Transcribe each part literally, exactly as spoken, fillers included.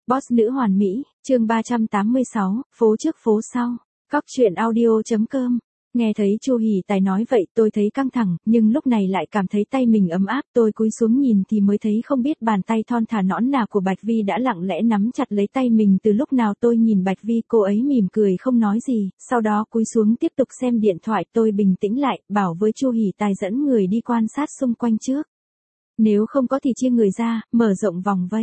Boss nữ hoàn mỹ, chương ba trăm tám mươi sáu, phố trước phố sau. Cóc truyện audio chấm com. Nghe thấy Chu Hỷ Tài nói vậy, tôi thấy căng thẳng, nhưng lúc này lại cảm thấy tay mình ấm áp, tôi cúi xuống nhìn thì mới thấy không biết bàn tay thon thả nõn nà của Bạch Vi đã lặng lẽ nắm chặt lấy tay mình từ lúc nào. Tôi nhìn Bạch Vi, cô ấy mỉm cười không nói gì, sau đó cúi xuống tiếp tục xem điện thoại. Tôi bình tĩnh lại, bảo với Chu Hỷ Tài dẫn người đi quan sát xung quanh trước. Nếu không có thì chia người ra, mở rộng vòng vây.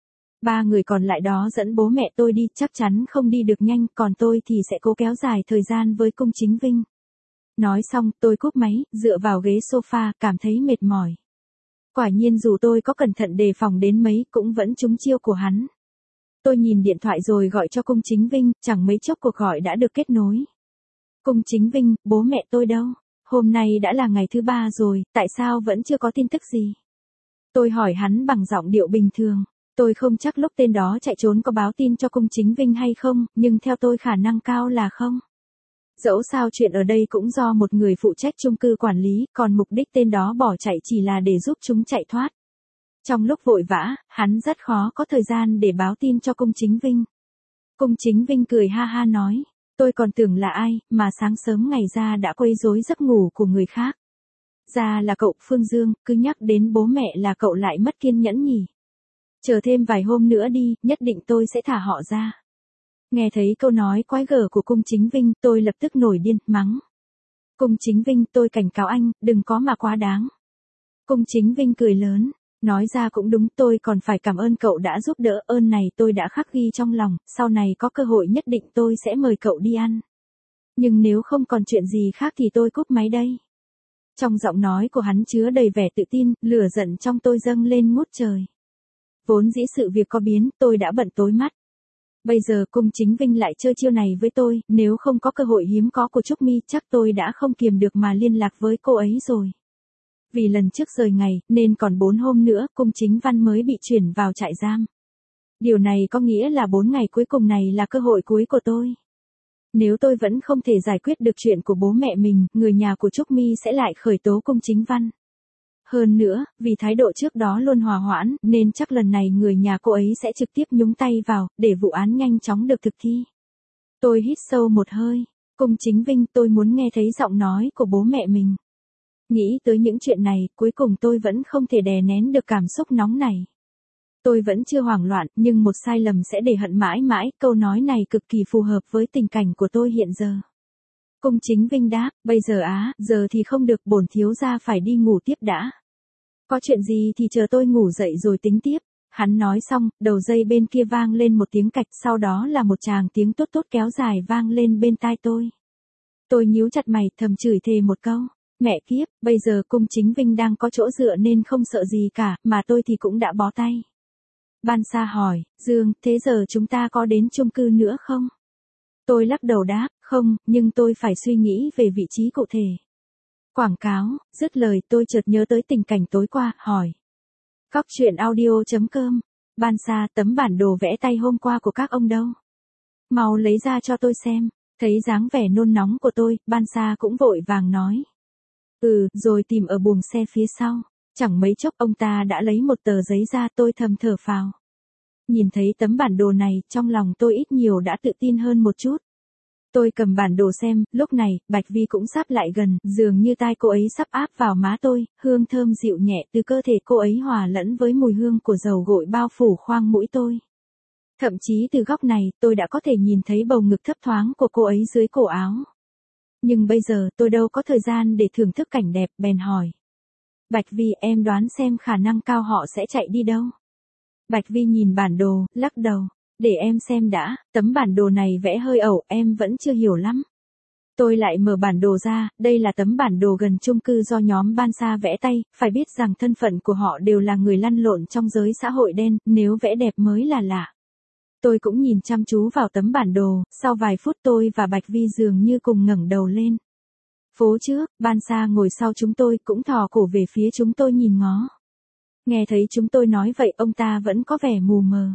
Ba người còn lại đó dẫn bố mẹ tôi đi, chắc chắn không đi được nhanh, còn tôi thì sẽ cố kéo dài thời gian với Cung Chính Vinh. Nói xong, tôi cúp máy, dựa vào ghế sofa, cảm thấy mệt mỏi. Quả nhiên dù tôi có cẩn thận đề phòng đến mấy, cũng vẫn trúng chiêu của hắn. Tôi nhìn điện thoại rồi gọi cho Cung Chính Vinh, chẳng mấy chốc cuộc gọi đã được kết nối. Cung Chính Vinh, bố mẹ tôi đâu? Hôm nay đã là ngày thứ ba rồi, tại sao vẫn chưa có tin tức gì? Tôi hỏi hắn bằng giọng điệu bình thường. Tôi không chắc lúc tên đó chạy trốn có báo tin cho Cung Chính Vinh hay không, nhưng theo tôi khả năng cao là không. Dẫu sao chuyện ở đây cũng do một người phụ trách chung cư quản lý, còn mục đích tên đó bỏ chạy chỉ là để giúp chúng chạy thoát. Trong lúc vội vã, hắn rất khó có thời gian để báo tin cho Cung Chính Vinh. Cung Chính Vinh cười ha ha nói, tôi còn tưởng là ai, mà sáng sớm ngày ra đã quấy rối giấc ngủ của người khác. Ra là cậu, Phương Dương, cứ nhắc đến bố mẹ là cậu lại mất kiên nhẫn nhỉ. Chờ thêm vài hôm nữa đi, nhất định tôi sẽ thả họ ra. Nghe thấy câu nói quái gở của Cung Chính Vinh, tôi lập tức nổi điên, mắng. Cung Chính Vinh, tôi cảnh cáo anh, đừng có mà quá đáng. Cung Chính Vinh cười lớn, nói ra cũng đúng, tôi còn phải cảm ơn cậu đã giúp đỡ, ơn này tôi đã khắc ghi trong lòng, sau này có cơ hội nhất định tôi sẽ mời cậu đi ăn. Nhưng nếu không còn chuyện gì khác thì tôi cúp máy đây. Trong giọng nói của hắn chứa đầy vẻ tự tin, lửa giận trong tôi dâng lên ngút trời. Vốn dĩ sự việc có biến, tôi đã bận tối mắt. Bây giờ Cung Chính Vinh lại chơi chiêu này với tôi, nếu không có cơ hội hiếm có của Trúc Mi chắc tôi đã không kiềm được mà liên lạc với cô ấy rồi. Vì lần trước rời ngày, nên còn bốn hôm nữa Cung Chính Văn mới bị chuyển vào trại giam. Điều này có nghĩa là bốn ngày cuối cùng này là cơ hội cuối của tôi. Nếu tôi vẫn không thể giải quyết được chuyện của bố mẹ mình, người nhà của Trúc Mi sẽ lại khởi tố Cung Chính Văn. Hơn nữa, vì thái độ trước đó luôn hòa hoãn, nên chắc lần này người nhà cô ấy sẽ trực tiếp nhúng tay vào, để vụ án nhanh chóng được thực thi. Tôi hít sâu một hơi. Cung Chính Vinh, tôi muốn nghe thấy giọng nói của bố mẹ mình. Nghĩ tới những chuyện này, cuối cùng tôi vẫn không thể đè nén được cảm xúc nóng này. Tôi vẫn chưa hoảng loạn, nhưng một sai lầm sẽ để hận mãi mãi, câu nói này cực kỳ phù hợp với tình cảnh của tôi hiện giờ. Cung Chính Vinh đáp, bây giờ á, giờ thì không được, bổn thiếu gia phải đi ngủ tiếp đã. Có chuyện gì thì chờ tôi ngủ dậy rồi tính tiếp. Hắn nói xong, đầu dây bên kia vang lên một tiếng cạch, sau đó là một tràng tiếng tốt tốt kéo dài vang lên bên tai tôi. Tôi nhíu chặt mày, thầm chửi thề một câu. Mẹ kiếp, bây giờ Cung Chính Vinh đang có chỗ dựa nên không sợ gì cả, mà tôi thì cũng đã bó tay. Ban Sa hỏi, Dương, thế giờ chúng ta có đến chung cư nữa không? Tôi lắc đầu đáp, không, nhưng tôi phải suy nghĩ về vị trí cụ thể. Quảng cáo, dứt lời tôi chợt nhớ tới tình cảnh tối qua, hỏi. Cóc truyện audio chấm com. Ban Sa, tấm bản đồ vẽ tay hôm qua của các ông đâu? Mau lấy ra cho tôi xem. Thấy dáng vẻ nôn nóng của tôi, Ban Sa cũng vội vàng nói. Ừ, rồi tìm ở buồng xe phía sau. Chẳng mấy chốc ông ta đã lấy một tờ giấy ra, tôi thầm thở phào. Nhìn thấy tấm bản đồ này, trong lòng tôi ít nhiều đã tự tin hơn một chút. Tôi cầm bản đồ xem, lúc này, Bạch Vi cũng sắp lại gần, dường như tai cô ấy sắp áp vào má tôi, hương thơm dịu nhẹ từ cơ thể cô ấy hòa lẫn với mùi hương của dầu gội bao phủ khoang mũi tôi. Thậm chí từ góc này, tôi đã có thể nhìn thấy bầu ngực thấp thoáng của cô ấy dưới cổ áo. Nhưng bây giờ, tôi đâu có thời gian để thưởng thức cảnh đẹp, bèn hỏi. Bạch Vi, em đoán xem khả năng cao họ sẽ chạy đi đâu? Bạch Vi nhìn bản đồ, lắc đầu. Để em xem đã, tấm bản đồ này vẽ hơi ẩu, em vẫn chưa hiểu lắm. Tôi lại mở bản đồ ra, đây là tấm bản đồ gần chung cư do nhóm Ban Sa vẽ tay, phải biết rằng thân phận của họ đều là người lăn lộn trong giới xã hội đen, nếu vẽ đẹp mới là lạ. Tôi cũng nhìn chăm chú vào tấm bản đồ, sau vài phút tôi và Bạch Vi dường như cùng ngẩng đầu lên. Phố trước, Ban Sa ngồi sau chúng tôi cũng thò cổ về phía chúng tôi nhìn ngó. Nghe thấy chúng tôi nói vậy, ông ta vẫn có vẻ mù mờ.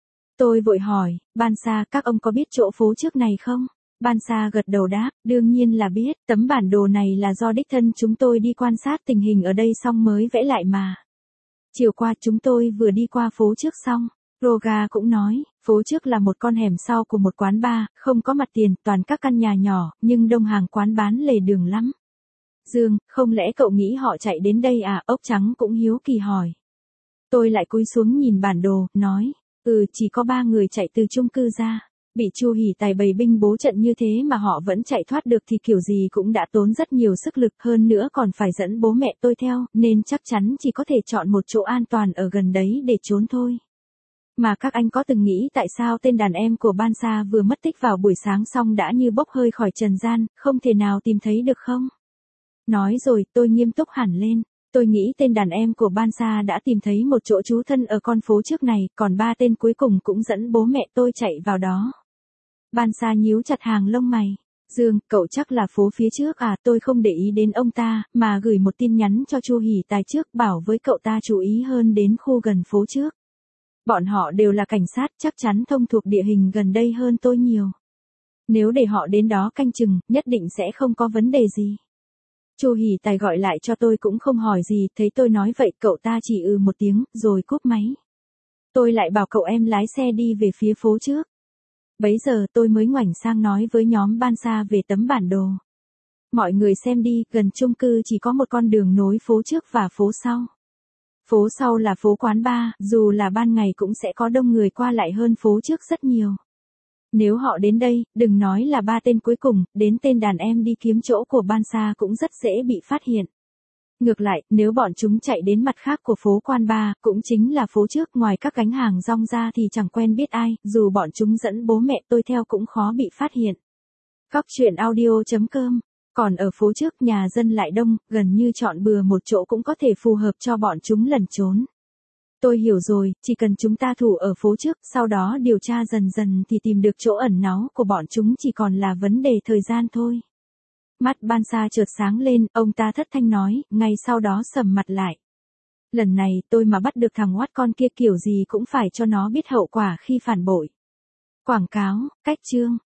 Tôi vội hỏi, Ban Sa, các ông có biết chỗ phố trước này không? Ban Sa gật đầu đáp, đương nhiên là biết, tấm bản đồ này là do đích thân chúng tôi đi quan sát tình hình ở đây xong mới vẽ lại mà. Chiều qua chúng tôi vừa đi qua phố trước xong, Roga cũng nói, phố trước là một con hẻm sau của một quán bar, không có mặt tiền, toàn các căn nhà nhỏ, nhưng đông hàng quán bán lề đường lắm. Dương, không lẽ cậu nghĩ họ chạy đến đây à? Ốc trắng cũng hiếu kỳ hỏi. Tôi lại cúi xuống nhìn bản đồ, nói, ừ chỉ có ba người chạy từ chung cư ra. Bị Chu Hỉ Tài bày binh bố trận như thế mà họ vẫn chạy thoát được thì kiểu gì cũng đã tốn rất nhiều sức lực, hơn nữa còn phải dẫn bố mẹ tôi theo, nên chắc chắn chỉ có thể chọn một chỗ an toàn ở gần đấy để trốn thôi. Mà các anh có từng nghĩ tại sao tên đàn em của Bansa vừa mất tích vào buổi sáng xong đã như bốc hơi khỏi trần gian, không thể nào tìm thấy được không? Nói rồi tôi nghiêm túc hẳn lên. Tôi nghĩ tên đàn em của Bansa đã tìm thấy một chỗ trú thân ở con phố trước này, còn ba tên cuối cùng cũng dẫn bố mẹ tôi chạy vào đó. Bansa nhíu chặt hàng lông mày. Dương, cậu chắc là phố phía trước à? Tôi không để ý đến ông ta, mà gửi một tin nhắn cho Chu Hỉ Tài trước bảo với cậu ta chú ý hơn đến khu gần phố trước. Bọn họ đều là cảnh sát, chắc chắn thông thuộc địa hình gần đây hơn tôi nhiều. Nếu để họ đến đó canh chừng, nhất định sẽ không có vấn đề gì. Chu Hỉ Tài gọi lại cho tôi cũng không hỏi gì, thấy tôi nói vậy cậu ta chỉ ừ một tiếng, rồi cúp máy. Tôi lại bảo cậu em lái xe đi về phía phố trước. Bấy giờ tôi mới ngoảnh sang nói với nhóm Bansa về tấm bản đồ. Mọi người xem đi, gần chung cư chỉ có một con đường nối phố trước và phố sau. Phố sau là phố quán bar, dù là ban ngày cũng sẽ có đông người qua lại hơn phố trước rất nhiều. Nếu họ đến đây, đừng nói là ba tên cuối cùng, đến tên đàn em đi kiếm chỗ của Bansa cũng rất dễ bị phát hiện. Ngược lại, nếu bọn chúng chạy đến mặt khác của phố quan bar, cũng chính là phố trước, ngoài các gánh hàng rong ra thì chẳng quen biết ai, dù bọn chúng dẫn bố mẹ tôi theo cũng khó bị phát hiện. Góc truyện audio chấm com. Còn ở phố trước nhà dân lại đông, gần như chọn bừa một chỗ cũng có thể phù hợp cho bọn chúng lẩn trốn. Tôi hiểu rồi, chỉ cần chúng ta thủ ở phố trước, sau đó điều tra dần dần thì tìm được chỗ ẩn náu của bọn chúng chỉ còn là vấn đề thời gian thôi. Mắt Bansa chợt sáng lên, ông ta thất thanh nói, ngay sau đó sầm mặt lại. Lần này tôi mà bắt được thằng oát con kia kiểu gì cũng phải cho nó biết hậu quả khi phản bội. Quảng cáo, cách chương.